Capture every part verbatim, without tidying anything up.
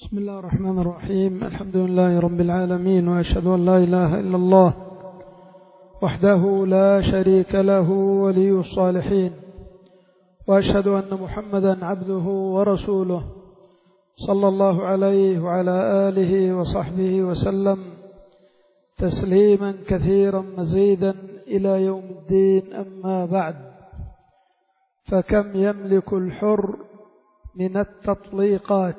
بسم الله الرحمن الرحيم. الحمد لله رب العالمين، وأشهد أن لا إله إلا الله وحده لا شريك له ولي الصالحين، وأشهد أن محمدا عبده ورسوله صلى الله عليه وعلى آله وصحبه وسلم تسليما كثيرا مزيدا إلى يوم الدين. أما بعد، فكم يملك الحر من التطليقات؟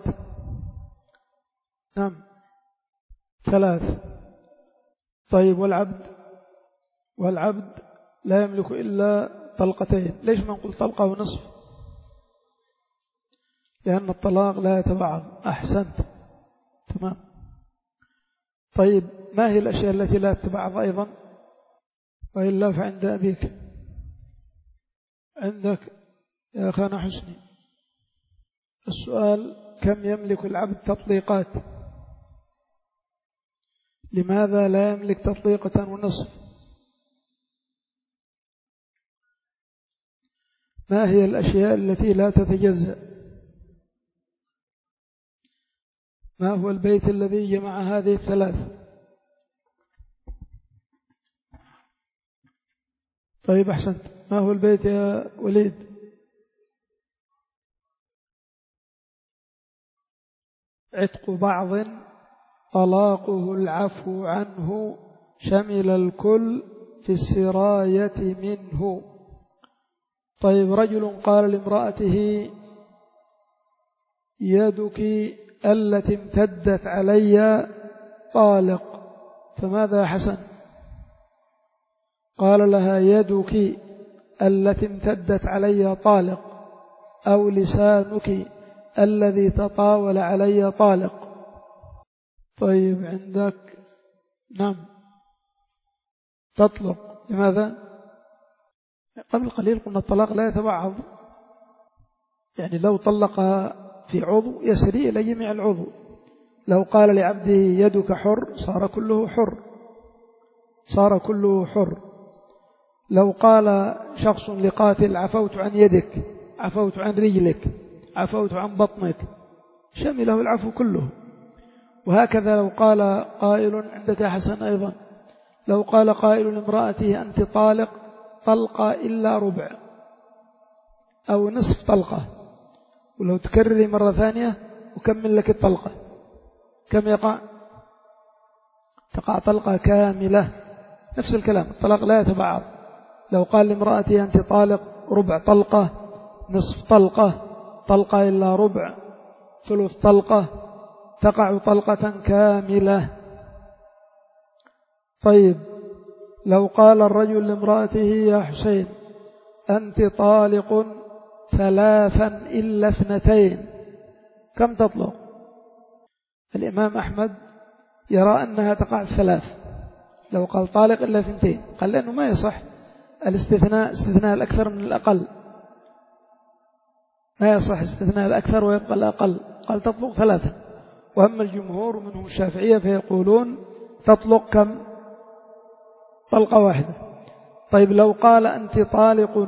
نعم، ثلاث. طيب، والعبد والعبد لا يملك إلا طلقتين. ليش ما نقول طلقة ونصف؟ لأن الطلاق لا يتبعض. أحسنت، تمام. طيب، ما هي الأشياء التي لا تتبعض أيضا؟ وإلا فعند أبيك. عندك يا أخانا حسني السؤال: كم يملك العبد تطليقات؟ لماذا لا يملك تطليقة ونصف؟ ما هي الأشياء التي لا تتجزأ؟ ما هو البيت الذي جمع هذه الثلاث؟ طيب، أحسنت. ما هو البيت يا وليد؟ عتق بعض طلاقه العفو عنه، شمل الكل في السراية منه. طيب، رجل قال لامرأته: يدك التي امتدت علي طالق، فماذا حسن؟ قال لها: يدك التي امتدت علي طالق، أو لسانك الذي تطاول علي طالق. طيب، عندك نعم تطلق. لماذا؟ قبل قليل قلنا الطلاق لا يتبعض، يعني لو طلق في عضو يسري إلى جميع العضو. لو قال لعبده: يدك حر، صار كله حر، صار كله حر. لو قال شخص لقاتل: عفوت عن يدك، عفوت عن رجلك، عفوت عن بطنك، شمله العفو كله. وهكذا لو قال قائل، عندك يا حسن أيضا، لو قال قائل لامرأته: أنت طالق طلقة إلا ربع أو نصف طلقة، ولو تكرري مرة ثانية وكمل لك الطلقة، كم يقع؟ تقع طلقة كاملة. نفس الكلام، الطلاق لا يتبعض. لو قال لامرأته: أنت طالق ربع طلقة، نصف طلقة، طلقة إلا ربع، ثلث طلقة، تقع طلقة كاملة. طيب، لو قال الرجل لامرأته: يا حسين أنت طالق ثلاثا إلا اثنتين، كم تطلق؟ الإمام أحمد يرى أنها تقع ثلاث. لو قال طالق إلا اثنتين، قال لأنه ما يصح الاستثناء، استثناء الأكثر من الأقل، ما يصح استثناء الأكثر ويبقى الأقل. قال تطلق ثلاثة. وأما الجمهور ومنهم الشافعية فيقولون تطلق كم؟ طلقة واحدة. طيب، لو قال: أنت طالق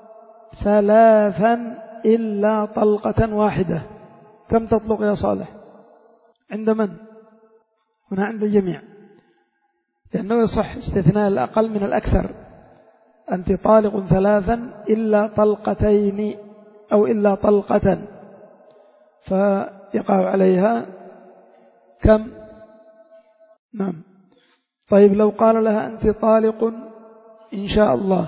ثلاثا إلا طلقة واحدة، كم تطلق يا صالح؟ عند من؟ هنا عند الجميع، لأنه يصح استثناء الأقل من الأكثر. أنت طالق ثلاثا إلا طلقتين أو إلا طلقة، فيقع عليها كم؟ نعم. طيب، لو قال لها: أنت طالق إن شاء الله،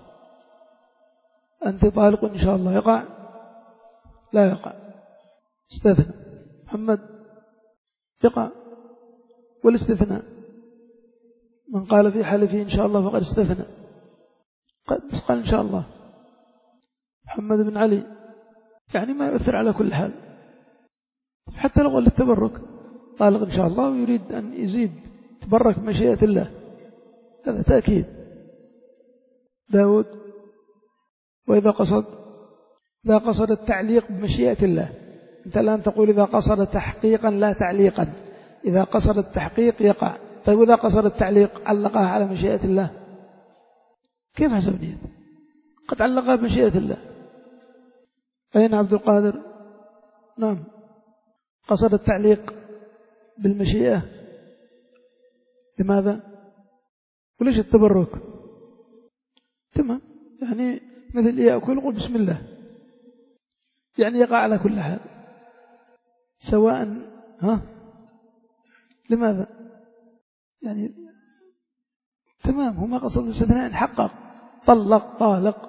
أنت طالق إن شاء الله، يقع؟ لا يقع، استثنى. محمد، يقع؟ والاستثناء من قال في حلفه إن شاء الله فقد استثنى، بس قال إن شاء الله. محمد بن علي، يعني ما يؤثر على كل حال، حتى لو قال للتبرك طالق إن شاء الله ويريد أن يزيد تبرك بمشيئة الله، هذا تأكيد. داود: وإذا قصد إذا قصد التعليق بمشيئة الله. أنت الآن تقول إذا قصد تحقيقا لا تعليقا. إذا قصد التحقيق يقع. طيب، وإذا قصد التعليق علقها على مشيئة الله، كيف حسب نية؟ قد علقها بمشيئة الله. أين عبد القادر؟ نعم. قصد التعليق بالمشيئة. لماذا؟ وليش التبرك؟ تمام، يعني مثل يأكل قل بسم الله، يعني يقع على كل حال سواء. ها لماذا؟ يعني تمام، هما قصد الاستثناء حقق طلق طالق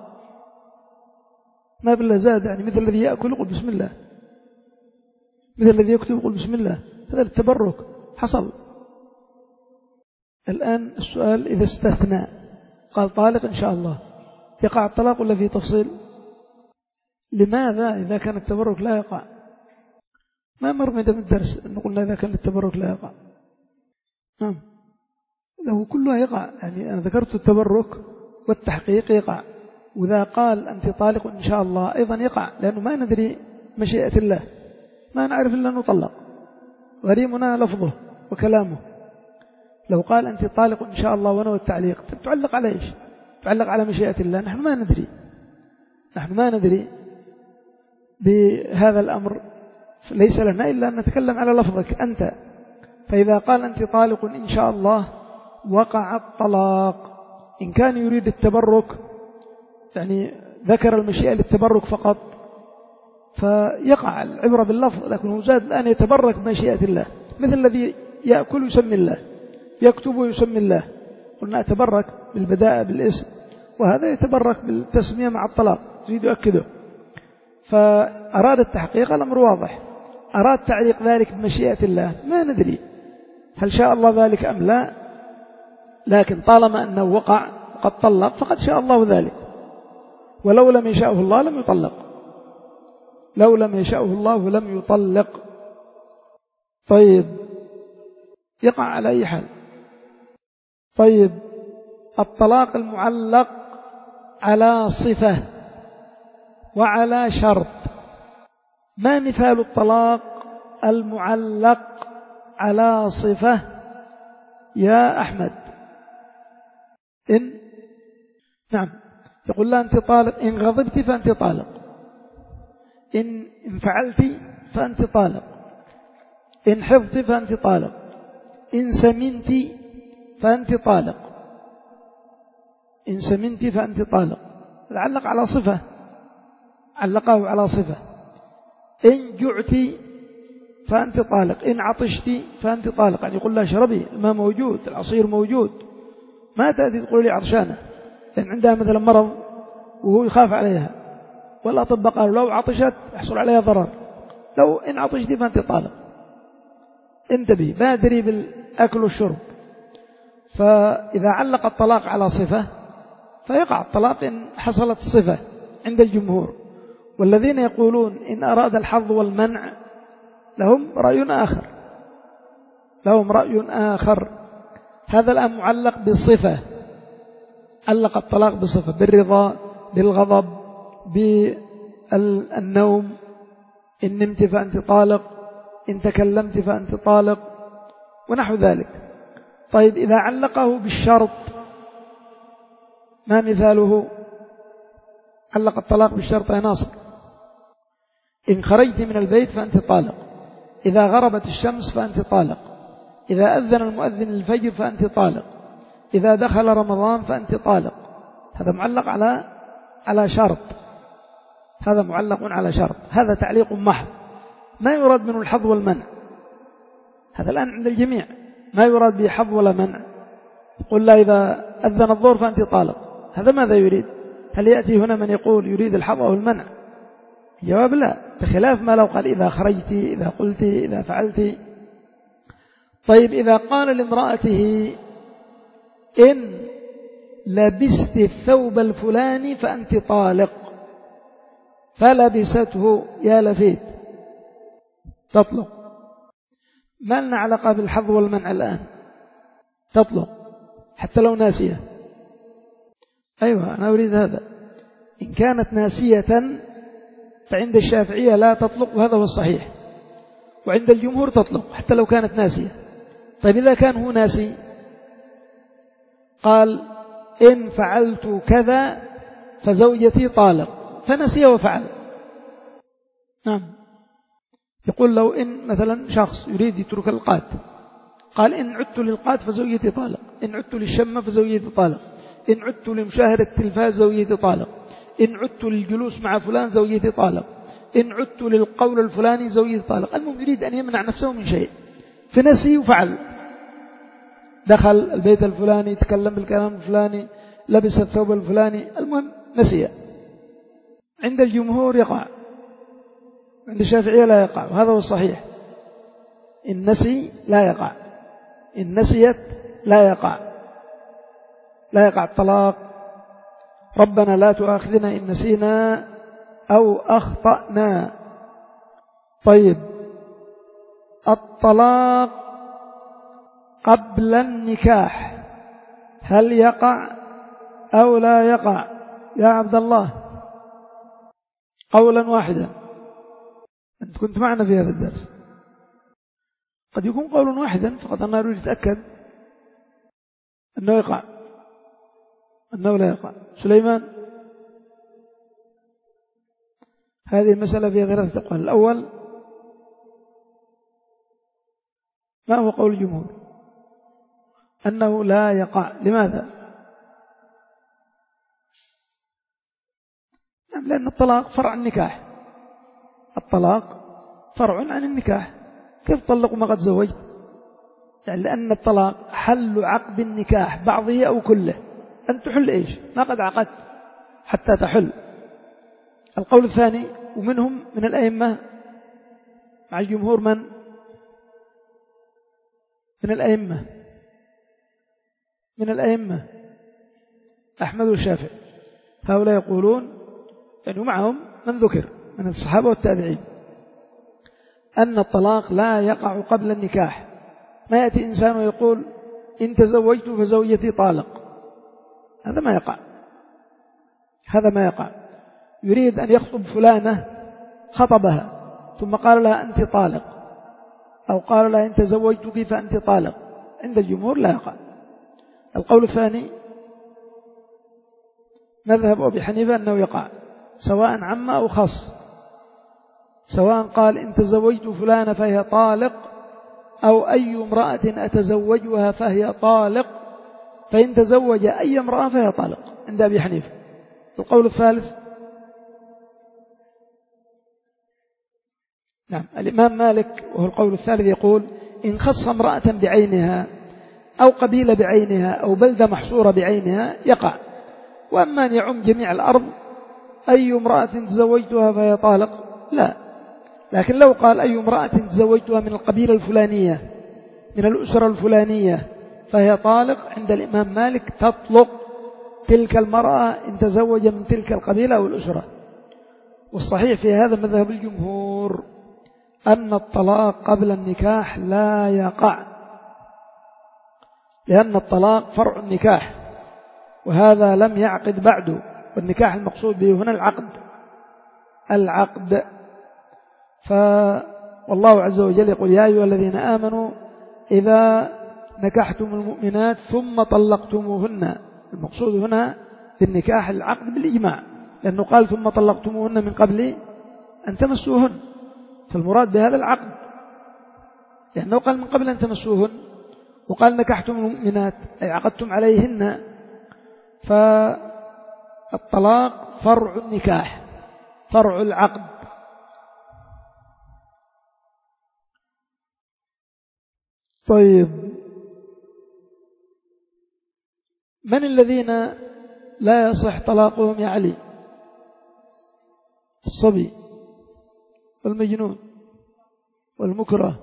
ما بالله زاد، يعني مثل الذي يأكل قل بسم الله، مثل الذي يكتب قل بسم الله، هذا التبرك حصل. الآن السؤال إذا استثنى قال طالق إن شاء الله يقع الطلاق ولا في تفصيل؟ لماذا إذا كان التبرك لا يقع؟ ما مر من الدرس أن قلنا إذا كان التبرك لا يقع. نعم له كلها يقع، يعني أنا ذكرت التبرك والتحقيق يقع، وإذا قال أنت طالق إن شاء الله أيضا يقع، لأنه ما ندري مشيئة الله، ما نعرف إلا أنه طلق، غريمنا لفظه وكلامه. لو قال أنت طالق إن شاء الله ونوى التعليق تعلق على إيش؟ تعلق على مشيئة الله، نحن ما ندري، نحن ما ندري بهذا الأمر، ليس لنا إلا أن نتكلم على لفظك أنت. فإذا قال أنت طالق إن شاء الله وقع الطلاق. إن كان يريد التبرك يعني ذكر المشيئة للتبرك فقط فيقع العبرة باللفظ، لكنه زاد الآن يتبرك بمشيئة الله، مثل الذي يأكل يسمي الله، يكتب ويسمي الله، قلنا أتبرك بالبداء بالاسم، وهذا يتبرك بالتسمية مع الطلاق، يريد يؤكده. فأراد التحقيق الأمر واضح، أراد تعليق ذلك بمشيئة الله ما ندري هل شاء الله ذلك أم لا، لكن طالما أنه وقع قد طلق فقد شاء الله ذلك، ولو لم يشاءه الله لم يطلق، لو لم يشاءه الله لم يطلق. طيب يقع على أي حال. طيب الطلاق المعلق على صفة وعلى شرط، ما مثال الطلاق المعلق على صفة يا أحمد؟ إن نعم يقول لا أنت طالق، إن غضبت فأنت طالق، إن فعلت فأنت طالق، إن حفظت فأنت طالق، إن سمنت فأنت طالق، إن سمنت فأنت طالق. علق على صفة، علقه على صفة. إن جعت فأنت طالق، إن عطشت فأنت طالق، يعني يقول لا اشربي، الماء موجود، العصير موجود، ما تأتي تقول لي عطشانة، لأن عندها مثلا مرض وهو يخاف عليها، والأطباء قالوا لو عطشت يحصل عليها ضرر، لو إن عطشت فأنت طالق. انتبه، بادري بالأكل والشرب. فإذا علق الطلاق على صفة فيقع الطلاق إن حصلت صفة عند الجمهور، والذين يقولون إن أراد الحظ والمنع لهم رأي آخر، لهم رأي آخر. هذا الآن معلق بصفة، علق الطلاق بصفة، بالرضا، بالغضب، بالنوم، إن نمت فأنت طالق، إن تكلمت فأنت طالق، ونحو ذلك. طيب إذا علقه بالشرط ما مثاله؟ علق الطلاق بالشرط يا ناصر: إن خرجت من البيت فأنت طالق، إذا غربت الشمس فأنت طالق، إذا أذن المؤذن الفجر فأنت طالق، إذا دخل رمضان فأنت طالق. هذا معلق على على شرط، هذا معلق على شرط، هذا تعليق محض، ما يراد منه الحظ والمنع. هذا الآن عند الجميع ما يراد به حظ ولا منع. قل لا إذا أذن الظهر فأنت طالق، هذا ماذا يريد؟ هل يأتي هنا من يقول يريد الحظ أو المنع؟ الجواب لا، بخلاف ما لو قال إذا خرجت، إذا قلت، إذا فعلت. طيب إذا قال لامرأته إن لبست الثوب الفلاني فأنت طالق، فلبسته يا لفيت، تطلق. ما لنا علاقة بالحظ والمنع الآن، تطلق حتى لو ناسية. أيوة أنا أريد هذا. إن كانت ناسية فعند الشافعية لا تطلق، وهذا هو الصحيح، وعند الجمهور تطلق حتى لو كانت ناسية. طيب إذا كان هو ناسي، قال إن فعلت كذا فزوجتي طالق، فنسي وفعل، نعم، يقول لو إن مثلا شخص يريد يترك القات، قال إن عدت للقات فزوجتي طالق، إن عدت للشمة فزوجتي طالق، إن عدت لمشاهدة التلفاز زوجتي طالق، إن عدت للجلوس مع فلان زوجتي طالق، إن عدت للقول الفلاني زوجتي طالق. المهم يريد أن يمنع نفسه من شيء، فنسي وفعل، دخل البيت الفلاني، تكلم بالكلام الفلاني، لبس الثوب الفلاني، المهم نسي. عند الجمهور يقع، عند الشافعية لا يقع، وهذا هو الصحيح. إن نسي لا يقع، إن نسيت لا يقع، لا يقع الطلاق. ربنا لا تؤاخذنا إن نسينا أو أخطأنا. طيب، الطلاق قبل النكاح هل يقع أو لا يقع يا عبد الله؟ قولا واحدا، أنت كنت معنا في هذا الدرس. قد يكون قولا واحدا، فقط أنا أريد أتأكد أنه يقع أنه لا يقع. سليمان، هذه المسألة فيها ثلاثة أقوال. الأول، ما هو قول الجمهور؟ أنه لا يقع. لماذا؟ لأن الطلاق فرع النكاح، الطلاق فرع عن النكاح. كيف طلق ما قد زوجت؟ يعني لأن الطلاق حل عقد النكاح بعضه أو كله. أن تحل إيش؟ ما قد عقدت حتى تحل. القول الثاني، ومنهم من الأئمة مع الجمهور من؟ من الأئمة من الأئمة أحمد والشافعي، هؤلاء يقولون يعني معهم من ذكر من الصحابة والتابعين أن الطلاق لا يقع قبل النكاح. ما يأتي إنسان ويقول إن تزوجت فزوجتي طالق، هذا ما يقع، هذا ما يقع. يريد أن يخطب فلانة، خطبها ثم قال لها أنت طالق، أو قال لها إن تزوجتك فأنت طالق، عند الجمهور لا يقع. القول الثاني مذهب أبي حنيفة أنه يقع، سواء عم أو خاص، سواء قال إن تزوجت فلانة فهي طالق، أو أي امرأة أتزوجها فهي طالق، فإن تزوج أي امرأة فهي طالق عند أبي حنيفة. القول الثالث، نعم، الإمام مالك وهو القول الثالث يقول إن خص امرأة بعينها أو قبيلة بعينها أو بلدة محصورة بعينها يقع. وأما أن يعم جميع الأرض أي امرأة تزوجتها فهي طالق، لا. لكن لو قال أي امرأة تزوجتها من القبيلة الفلانية من الأسرة الفلانية فهي طالق، عند الإمام مالك تطلق تلك المرأة إن تزوج من تلك القبيلة أو الأسرة. والصحيح في هذا مذهب الجمهور أن الطلاق قبل النكاح لا يقع، لأن الطلاق فرع النكاح، وهذا لم يعقد بعده، والنكاح المقصود به هنا العقد العقد فوالله عز وجل يقول يا أيها الذين آمنوا إذا نكحتم المؤمنات ثم طلقتموهن. المقصود هنا بالنكاح العقد بالإجماع، لأنه قال ثم طلقتموهن من قبل أن تمسوهن، فالمراد بهذا العقد، لأنه قال من قبل أن تمسوهن، وقال نكحتم المؤمنات أي عقدتم عليهن. فالطلاق فرع النكاح، فرع العقد. طيب، من الذين لا يصح طلاقهم يا علي؟ الصبي والمجنون والمكره.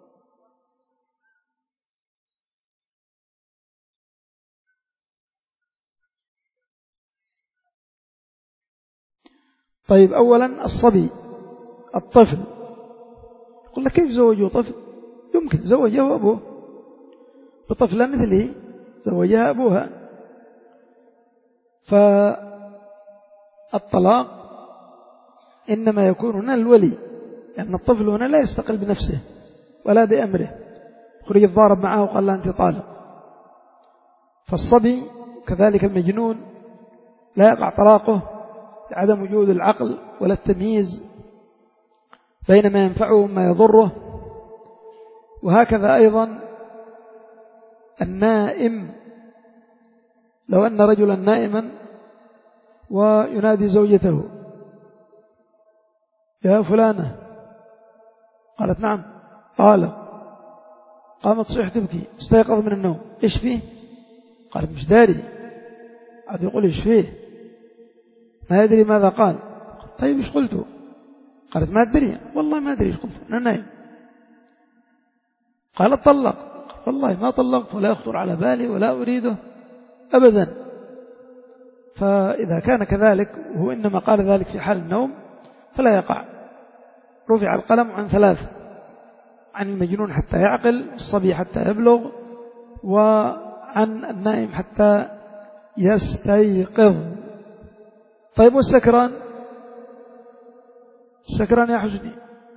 طيب، أولا الصبي الطفل، يقول لك كيف زوجه طفل؟ يمكن زوجه أبوه بطفلة مثله، زوجها أبوها. فالطلاق إنما يكون هنا الولي، لأن الطفل هنا لا يستقل بنفسه ولا بأمره، خرج الضارب معه وقال لا أنت طالق. فالصبي كذلك المجنون لا يقع طلاقه لعدم وجود العقل ولا التمييز. بين ما ينفعه وما يضره. وهكذا أيضا النائم، لو أن رجلا نائما وينادي زوجته يا فلانة، قالت نعم، قال قامت تصيح تبكي، استيقظ من النوم، إيش فيه؟ قالت مش داري، عاد يقول إيش فيه، ما يدري ماذا قال. طيب إيش قلته؟ قالت ما أدري، والله ما أدري إيش قلت، أنا نايم. قالت طلق، والله ما طلقت ولا يخطر على بالي ولا أريده أبدا. فإذا كان كذلك وهو إنما قال ذلك في حال النوم فلا يقع. رفع القلم عن ثلاث: عن المجنون حتى يعقل، الصبي حتى يبلغ، وعن النائم حتى يستيقظ. طيب والسكران؟ السكران يا حسني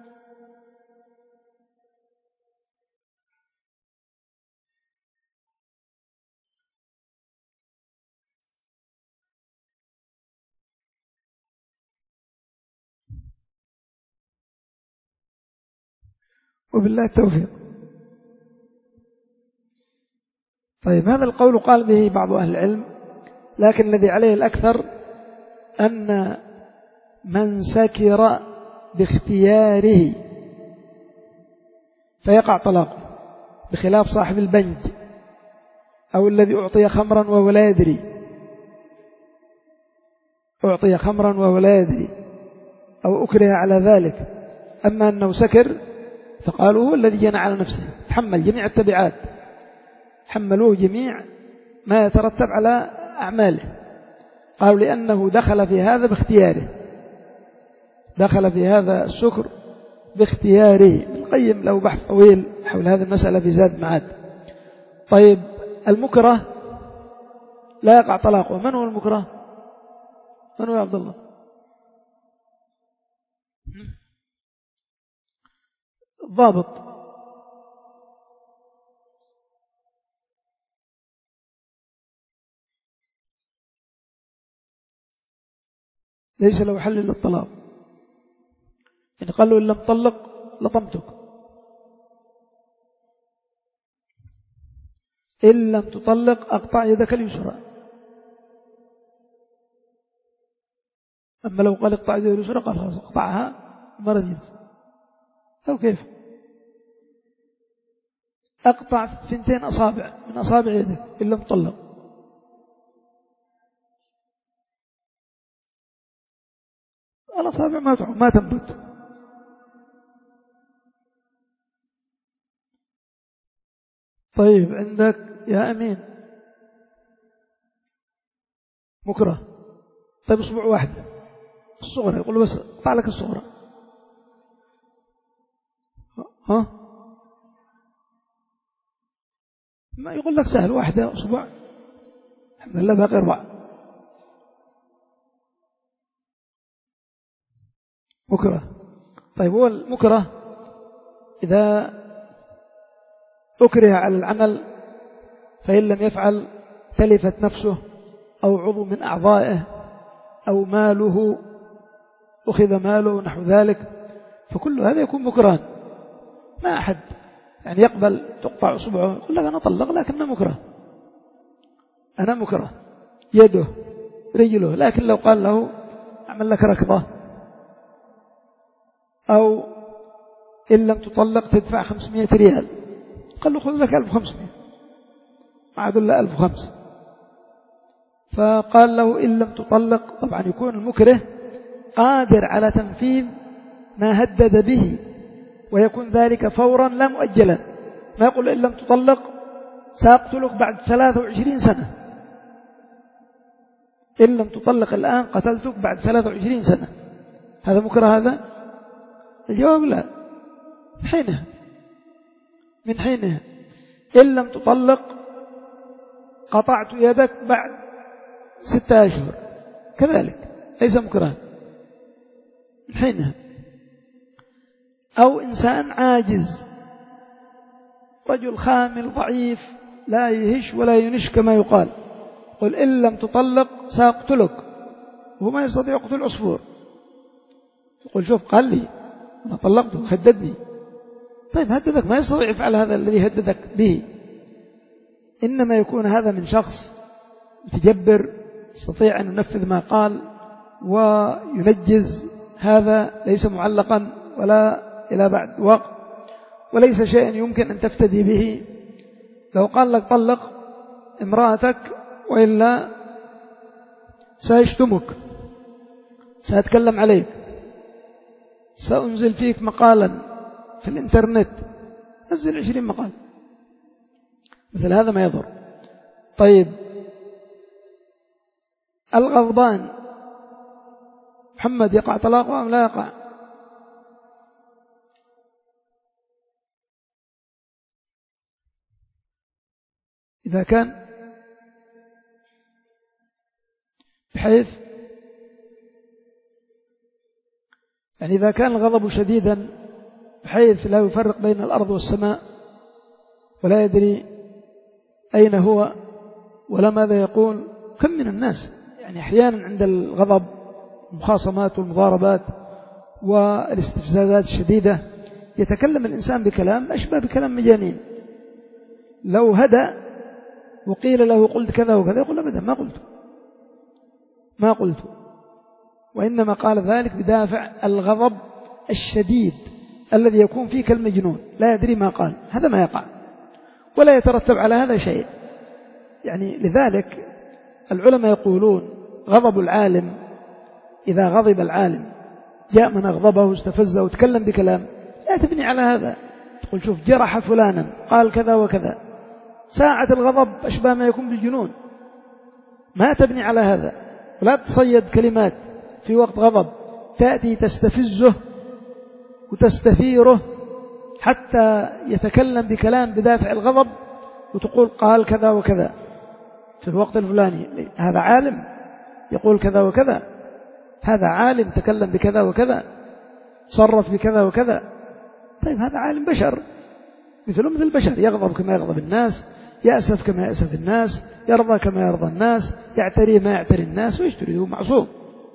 وبالله التوفيق. طيب هذا القول قال به بعض أهل العلم، لكن الذي عليه الأكثر أن من سكر باختياره فيقع طلاقه، بخلاف صاحب البنج أو الذي أعطي خمرا وهو لا يدري، أعطي خمرا وهو لا يدري أو أكره على ذلك. أما أنه سكر فقالوا هو الذي جنى على نفسه، تحمل جميع التبعات، حملوه جميع ما يترتب على أعماله. قالوا لأنه دخل في هذا باختياره، دخل في هذا السكر باختياره. ابن القيم له بحث طويل حول هذه المسألة في زاد المعاد. طيب المكره لا يقع طلاقه، من هو المكره؟ من هو يا عبد الله؟ الضابط ليس له حل إلا الطلاق. يعني قال له إن لم تطلق لطمتك، إن لم تطلق أقطع يدك اليسرى. أما لو قال اقطع يدك اليسرى قال خلاص اقطعها مرة جديدة، أو كيف؟ أقطع ثنتين أصابع من أصابع يدك إن لم تطلق. الأصابع ما تعم ما تنبت. طيب عندك يا أمين مكره، طيب أسبوع واحدة الصغرى، يقول له بس اقطع لك الصغرى، ها ما يقول لك سهل، واحدة أسبوع الحمد لله باقي أربعة. مكره. طيب هو المكره إذا أكره على العمل فإن لم يفعل تلفت نفسه أو عضو من أعضائه أو ماله أخذ ماله نحو ذلك، فكل هذا يكون مكرها. ما أحد يعني يقبل تقطع أصبعه يقول لك أنا طلق لكن مكره، أنا مكره يده رجله. لكن لو قال له أعمل لك ركضة أو إن لم تطلق تدفع خمسمائة ريال، قال له خذ لك ألف وخمسمائة، معاد له ألف وخمسة. فقال له إن لم تطلق، طبعا يكون المكره قادر على تنفيذ ما هدد به، ويكون ذلك فورا لا مؤجلا. ما يقول إن لم تطلق سأقتلك بعد ثلاث وعشرين سنة، إن لم تطلق الآن قتلتك بعد ثلاث وعشرين سنة. هذا مكره هذا؟ الجواب لا. من حينها من حينها إن لم تطلق قطعت يدك بعد ستة أشهر، كذلك ليس مكرها من حينها. أو إنسان عاجز، رجل خامل ضعيف لا يهش ولا ينش كما يقال، قل إن لم تطلق سأقتلك، وهو ما يستطيع يقتل عصفور، يقول شوف قال لي أنا طلقته هددني. طيب هددك ما يستطيع يفعل هذا الذي هددك به، إنما يكون هذا من شخص متجبر يستطيع أن ينفذ ما قال وينجز، هذا ليس معلقا ولا إلى بعد وقت، وليس شيئا يمكن أن تفتدي به. لو قال لك طلق امرأتك وإلا سيشتمك، سأتكلم عليك، سأنزل فيك مقالا في الإنترنت، نزل عشرين مقال، مثل هذا ما يضر. طيب الغضبان محمد يقع طلاقه أم لا يقع؟ إذا كان بحيث يعني إذا كان الغضب شديدا بحيث لا يفرق بين الأرض والسماء ولا يدري أين هو ولا ماذا يقول. كم من الناس يعني أحيانا عند الغضب المخاصمات والمضاربات والاستفزازات الشديدة يتكلم الإنسان بكلام أشبه بكلام مجانين. لو هدأ وقيل له قلت كذا وكذا يقول أبدا ما قلت ما قلت وإنما قال ذلك بدافع الغضب الشديد الذي يكون فيه كالمجنون لا يدري ما قال. هذا ما يقع ولا يترتب على هذا شيء. يعني لذلك العلماء يقولون غضب العالم، إذا غضب العالم جاء من أغضبه واستفزه وتكلم بكلام، لا تبني على هذا، تقول شوف جرح فلانا قال كذا وكذا، ساعة الغضب أشبه ما يكون بالجنون، ما تبني على هذا. ولا تصيد كلمات في وقت غضب تأتي تستفزه وتستثيره حتى يتكلم بكلام بدافع الغضب وتقول قال كذا وكذا في الوقت الفلاني. هذا عالم يقول كذا وكذا، هذا عالم تكلم بكذا وكذا، صرف بكذا وكذا. طيب هذا عالم بشر مثله مثل البشر، يغضب كما يغضب الناس، يأسف كما يأسف الناس، يرضى كما يرضى الناس، يعتري ما يعتري الناس، وإيش تريد؟ هو معصوم.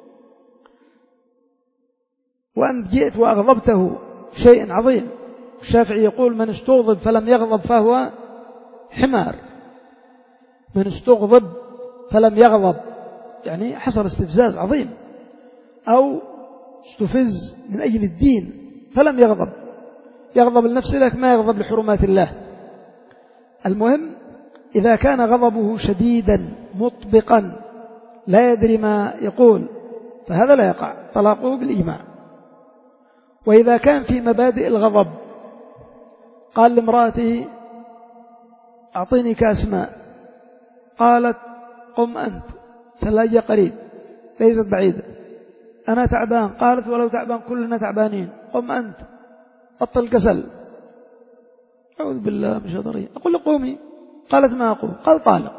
وأن جئت وأغضبته شيء عظيم. الشافعي يقول من استغضب فلم يغضب فهو حمار. من استغضب فلم يغضب يعني حصل استفزاز عظيم، أو استفز من أجل الدين فلم يغضب، يغضب لنفسه لك ما يغضب لحرمات الله. المهم إذا كان غضبه شديدا مطبقا لا يدري ما يقول فهذا لا يقع طلاقه بالإجماع. وإذا كان في مبادئ الغضب قال لامرأته أعطيني كاس ماء، قالت قم أنت ثلاجة قريب ليست بعيدة، أنا تعبان، قالت ولو تعبان كلنا تعبانين، قم أنت بطل كسل، أعوذ بالله من شر. أقول له قومي، قالت ما أقول، قال طالق.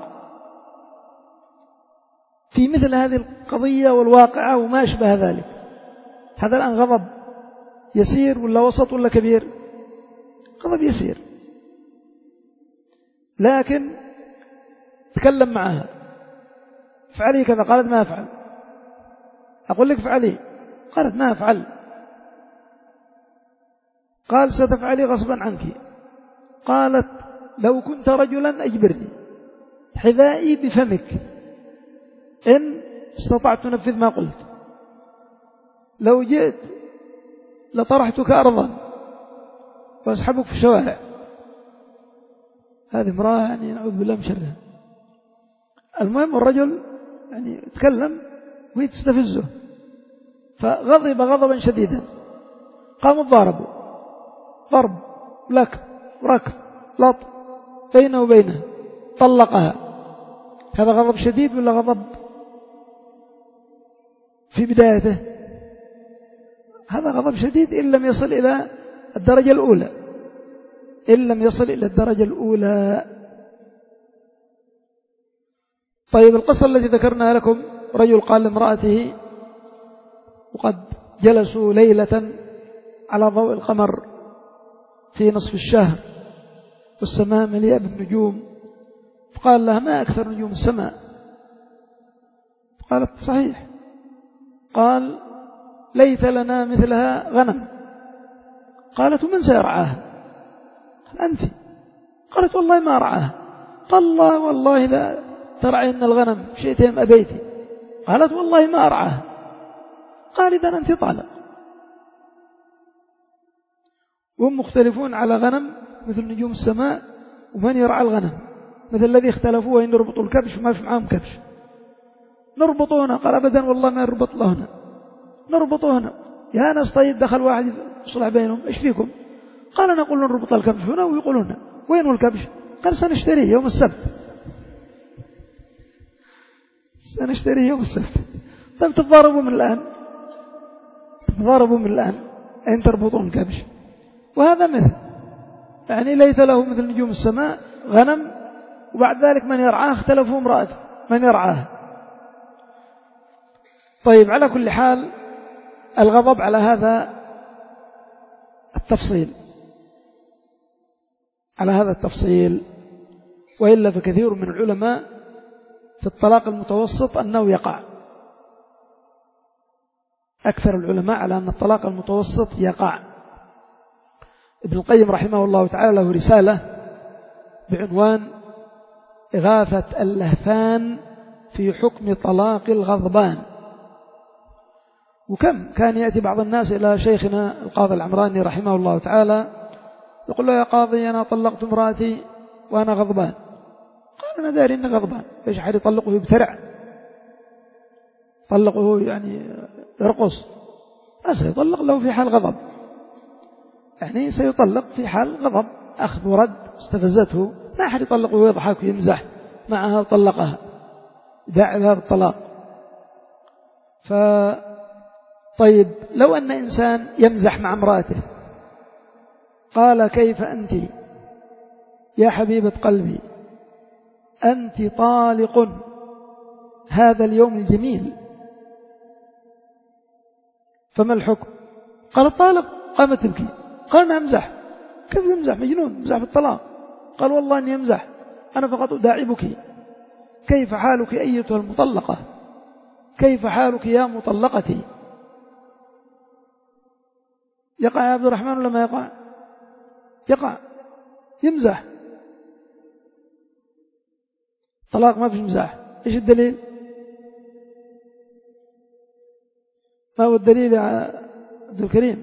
في مثل هذه القضية والواقعة وما أشبه ذلك، هذا الآن غضب يسير ولا وسط ولا كبير؟ غضب يسير، لكن تكلم معها افعلي كذا، قالت ما أفعل، أقول لك افعلي، قالت ما أفعل، قال ستفعلي غصبا عنك، قالت لو كنت رجلا أجبرني، حذائي بفمك إن استطعت تنفذ ما قلت، لو جئت لطرحتك أرضا وأسحبك في الشوارع. هذه امرأة يعني نعوذ بالله من شرها. المهم الرجل يعني تكلم وهي تستفزه فغضب غضبا شديدا، قاموا ضاربوا ضرب لك ركب لط بينه وبينه، طلقها. هذا غضب شديد ولا غضب في بدايته؟ هذا غضب شديد إن لم يصل إلى الدرجة الأولى، إن لم يصل إلى الدرجة الأولى. طيب القصة التي ذكرناها لكم، رجل قال لامرأته وقد جلسوا ليلة على ضوء القمر في نصف الشهر والسماء مليئة بالنجوم، فقال لها ما أكثر نجوم السماء؟ قالت صحيح. قال ليت لنا مثلها غنم قالت ومن سيرعاها؟ قال أنت. قالت والله ما أرعاها. قال الله والله لا ترعين الغنم شئت أم أبيتي. قالت والله ما أرعاها. قال إذن أنت طالق. وهم مختلفون على غنم مثل نجوم السماء، ومن يرعى الغنم مثل الذي اختلفوا وإن يربطوا الكبش وما في معهم كبش. نربطه هنا. قال أبدا والله ما نربط له هنا، نربطه هنا. يا ناس طيب دخل واحد يصلح بينهم إيش فيكم؟ قال نقول نربط الكبش هنا ويقولون هنا. وين هو الكبش؟ قال سنشتريه يوم السبت، سنشتريه يوم السبت. طيب تتضاربوا من الآن، تتضاربوا من الآن أين تربطون الكبش؟ وهذا مثل يعني ليس له مثل نجوم السماء غنم، وبعد ذلك من يرعاه اختلفوا امرأته من يرعاه. طيب على كل حال الغضب على هذا التفصيل، على هذا التفصيل. وإلا فكثير من العلماء في الطلاق المتوسط أنه يقع. أكثر العلماء على أن الطلاق المتوسط يقع. ابن القيم رحمه الله تعالى له رسالة بعنوان إغاثة اللهفان في حكم طلاق الغضبان. وكم كان يأتي بعض الناس إلى شيخنا القاضي العمراني رحمه الله تعالى يقول له يا قاضي أنا طلقت امرأتي وأنا غضبان. قال أنا داري أني غضبان، إيش أحد يطلقه يبترع، طلقه يعني يرقص؟ لا، سيطلق له في حال غضب، يعني سيطلق في حال غضب، أخذ ورد، استفزته. لا أحد يطلقه ويضحك ويمزح معها وطلقها داعبها بالطلاق. ف طيب لو أن إنسان يمزح مع امرأته قال كيف أنت يا حبيبة قلبي، أنت طالق هذا اليوم الجميل، فما الحكم؟ قال طالق. قامت تبكي. قال أنا أمزح. كيف تمزح؟ مجنون، امزح بالطلاق. قال والله أني أمزح، أنا فقط أداعبك. كيف حالك أيتها المطلقة؟ كيف حالك يا مطلقتي؟ يقع يا عبد الرحمن ولا ما يقع؟ يقع، يمزح. طلاق ما فيش مزاح. إيش الدليل؟ ما هو الدليل يا عبد الكريم؟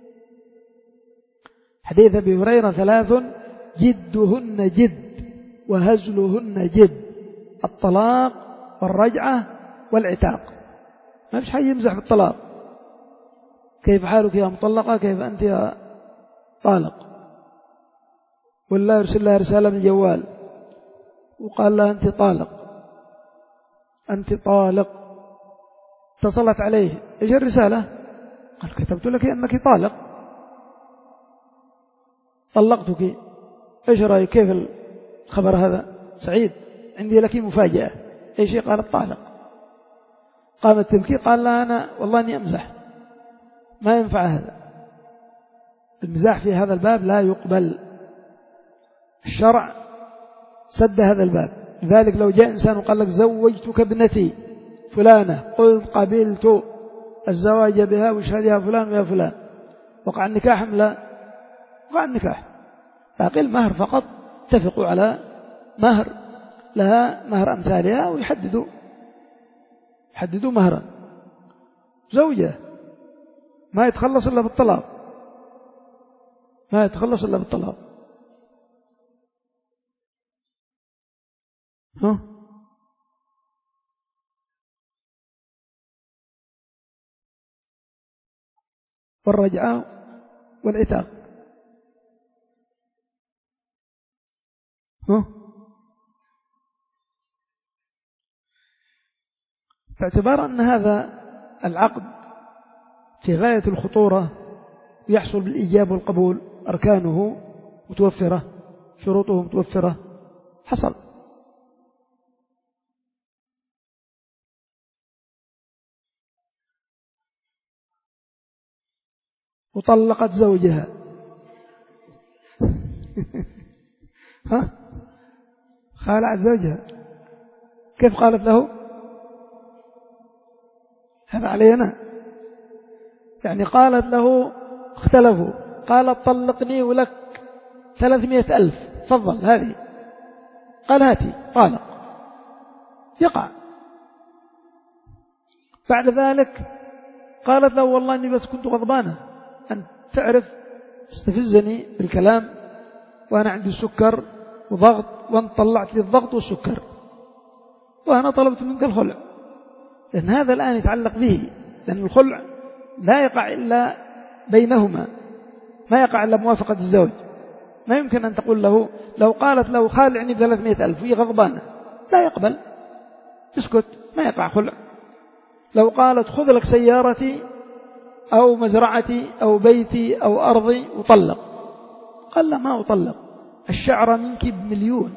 حديث أبي هريرة ثلاث جدهن جد وهزلهن جد: الطلاق والرجعة والعتاق. ما فيش حد يمزح بالطلاق. كيف حالك يا مطلقة؟ كيف أنت يا طالق؟ والله يرسل لها رسالة من الجوال وقال لها أنت طالق، أنت طالق. اتصلت عليه، إيش الرسالة؟ قال كتبت لك أنك طالق، طلقتك. إيش رأيك؟ كيف الخبر هذا؟ سعيد، عندي لك مفاجأة. إيش؟ قالت طالق. قامت تبكي. قال لا أنا والله أني أمزح، ما ينفع هذا. المزاح في هذا الباب لا يقبل، الشرع سد هذا الباب. لذلك لو جاء إنسان وقال لك زوجتك ابنتي فلانة، قلت قبلت الزواج بها واشهدها فلان ويا فلان، وقع النكاح أم لا؟ وقع النكاح. فأقل مهر فقط، اتفقوا على مهر لها مهر أمثالها ويحددوا يحددوا مهرا. زوجة ما يتخلص إلا بالطلاق، ما يتخلص إلا بالطلاق. ها؟ والرجعة والعتاق. ها؟ باعتبار أن هذا العقد في غاية الخطورة يحصل بالإيجاب والقبول، أركانه متوفرة، شروطه متوفرة، حصل. وطلقت زوجها ها؟ خالعت زوجها. كيف قالت له؟ هذا علينا. يعني قالت له اختلفوا، قال طلقني ولك ثلاثمائة ألف تفضل هذه، قال هاتي طالق، يقع. بعد ذلك قالت له والله إني بس كنت غضبانة، أن تعرف تستفزني بالكلام وأنا عندي سكر وضغط، وأنت طلعت لي الضغط والسكر وأنا طلبت منك الخلع. لأن هذا الآن يتعلق به، لأن الخلع لا يقع إلا بينهما، ما يقع إلا موافقة الزوج. ما يمكن أن تقول له لو قالت له خالعني بثلاثمائة ألف وهي غضبانة لا يقبل، اسكت، ما يقع خلع. لو قالت خذ لك سيارتي أو مزرعتي أو بيتي أو أرضي وطلق، قال لا ما أطلق، الشعر منك بمليون،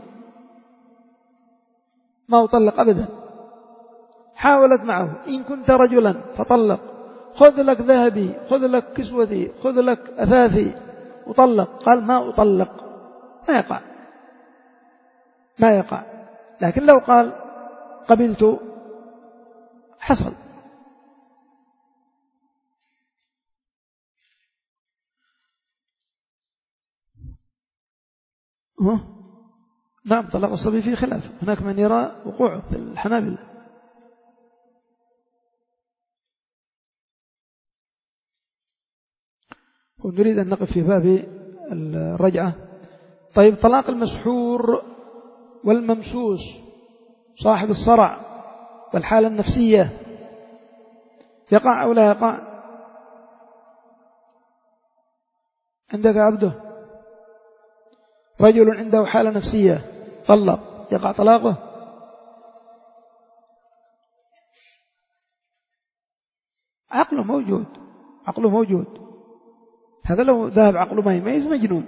ما أطلق أبدا. حاولت معه إن كنت رجلا فطلق، خذ لك ذهبي، خذ لك كسوتي، خذ لك أثاثي وطلق، قال ما أطلق، ما يقع ما يقع. لكن لو قال قبلت حصل. نعم طلاق الصبي فيه خلاف، هناك من يرى وقوعه في الحنابلة. ونريد أن نقف في باب الرجعة. طيب طلاق المسحور والممسوس صاحب الصرع والحالة النفسية يقع أو لا يقع؟ عندك عبده رجل عنده حالة نفسية طلق، يقع طلاقه؟ عقله موجود، عقله موجود، هذا لو ذهب عقله ما يميز مجنون.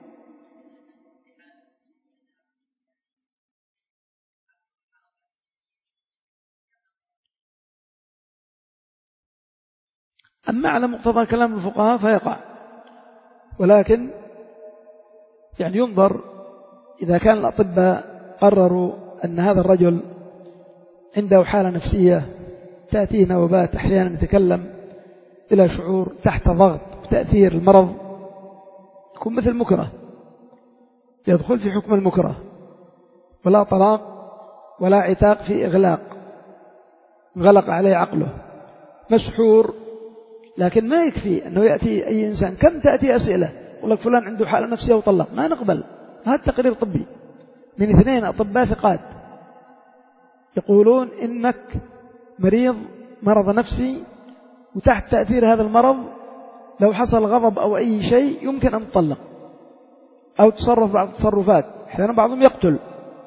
أما على مقتضى كلام الفقهاء فيقع، ولكن يعني ينظر إذا كان الأطباء قرروا أن هذا الرجل عنده حالة نفسية تأتيه نوبات، أحيانا يتكلم بلا شعور تحت ضغط تأثير المرض، يكون مثل مكره، يدخل في حكم المكره، ولا طلاق ولا عتاق في إغلاق، غلق عليه عقله. مسحور لكن ما يكفي أنه يأتي أي إنسان، كم تأتي أسئلة يقول لك فلان عنده حالة نفسية وطلق، ما نقبل، هذا تقرير طبي من اثنين أطباء ثقات يقولون إنك مريض مرض نفسي، وتحت تأثير هذا المرض لو حصل غضب أو أي شيء يمكن أن تطلق أو تصرف بعض التصرفات، أحيانا بعضهم يقتل.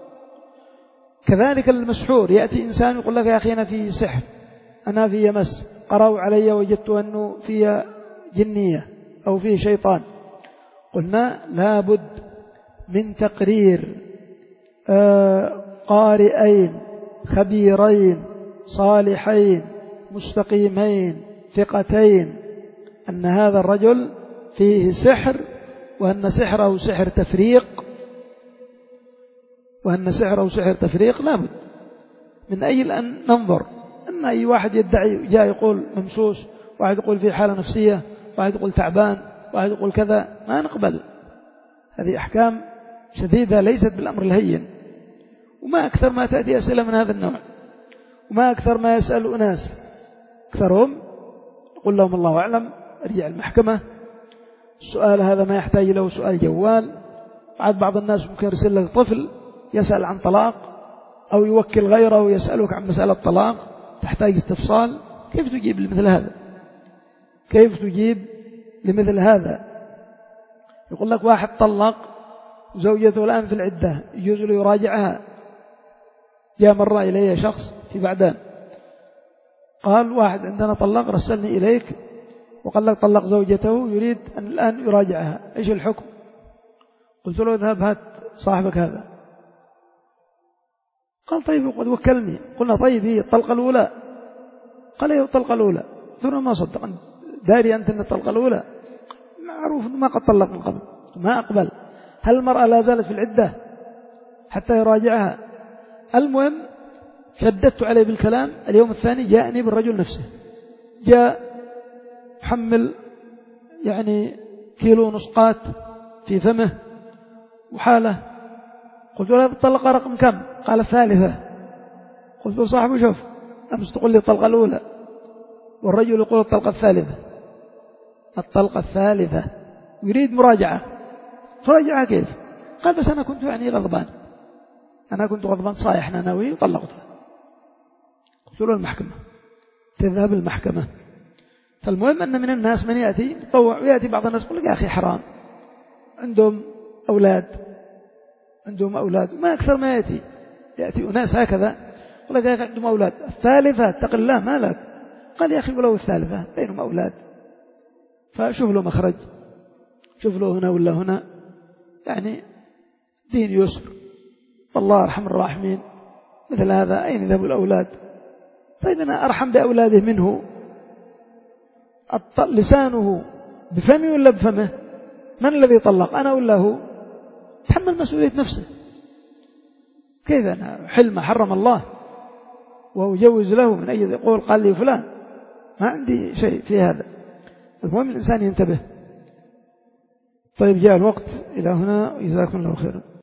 كذلك المسحور، يأتي إنسان يقول لك يا أخي أنا في سحر، أنا في يمس، قرأوا علي وجدت أنه في جنية أو في شيطان. قلنا لابد من تقرير قارئين خبيرين صالحين مستقيمين ثقتين أن هذا الرجل فيه سحر، وأن سحره سحر تفريق، وأن سحره سحر تفريق. لابد من أجل أن ننظر. أن أي واحد يدعي جاء يقول ممسوس، واحد يقول فيه حالة نفسية، واحد يقول تعبان، واحد يقول كذا، ما نقبل. هذه أحكام شديدة ليست بالأمر الهين. وما أكثر ما تأتي أسئلة من هذا النوع، وما أكثر ما يسأل أناس، أكثرهم يقول لهم الله أعلم، ارجع المحكمة، السؤال هذا ما يحتاج له سؤال جوال. بعد بعض الناس ممكن يرسل لك طفل يسأل عن طلاق، أو يوكل غيره ويسألك عن مسألة طلاق تحتاج استفصال. كيف تجيب لمثل هذا؟ كيف تجيب لمثل هذا؟ يقول لك واحد طلق زوجته الآن في العدة، يجوز له يراجعها. جاء مرة إلي شخص في بعدان قال واحد عندنا طلق رسلني إليك وقال لك طلق زوجته يريد أن الآن يراجعها، إيش الحكم؟ قلت له اذهب هات صاحبك هذا. قال طيب وقد وكلني. قلنا طيب هي الطلقة الأولى؟ قال هي الطلقة الأولى. ثم ما صدق، داري أنت أن الطلقة الأولى؟ معروف أنه ما قد طلق من قبل. ما أقبل. هل المرأة لا زالت في العدة حتى يراجعها؟ المهم شددت عليه بالكلام. اليوم الثاني جاءني بالرجل نفسه، جاء حمل يعني كيلو نسقات في فمه وحاله. قلت له الطلقة رقم كم؟ قال الثالثة. قلت له صاحبي شوف، أمس تقول لي الطلقة الأولى والرجل يقول الطلقة الثالثة. الطلقة الثالثة يريد مراجعة. مراجعة كيف؟ قال بس أنا كنت يعني غضبان، أنا كنت غضبان صايح نانوي وطلقتها. قلت له المحكمة، تذهب المحكمة. فالمهم أن من الناس من يأتي يطوع، ويأتي بعض الناس يقول لك يا أخي حرام، عندهم أولاد عندهم أولاد ما أكثر ما يأتي يأتي أناس هكذا يقول لك يا أخي عندهم أولاد. الثالثة اتق الله ما لك. قال يا أخي ولو الثالثة بينهم أولاد، فشوف له مخرج، شوف له هنا ولا هنا، يعني دين يسر والله أرحم الراحمين. مثل هذا أين يذهب الأولاد؟ طيب أنا أرحم بأولاده منه. لسانه بفمي ولا بفمه؟ من الذي طلق، أنا ولا هو؟ تحمل مسؤولية نفسه. كيف أنا حلم حرم الله وأجوز له من أي يقول قال لي فلان؟ ما عندي شيء في هذا. المهم الإنسان ينتبه. طيب جاء الوقت إلى هنا، جزاكم الله خيرا.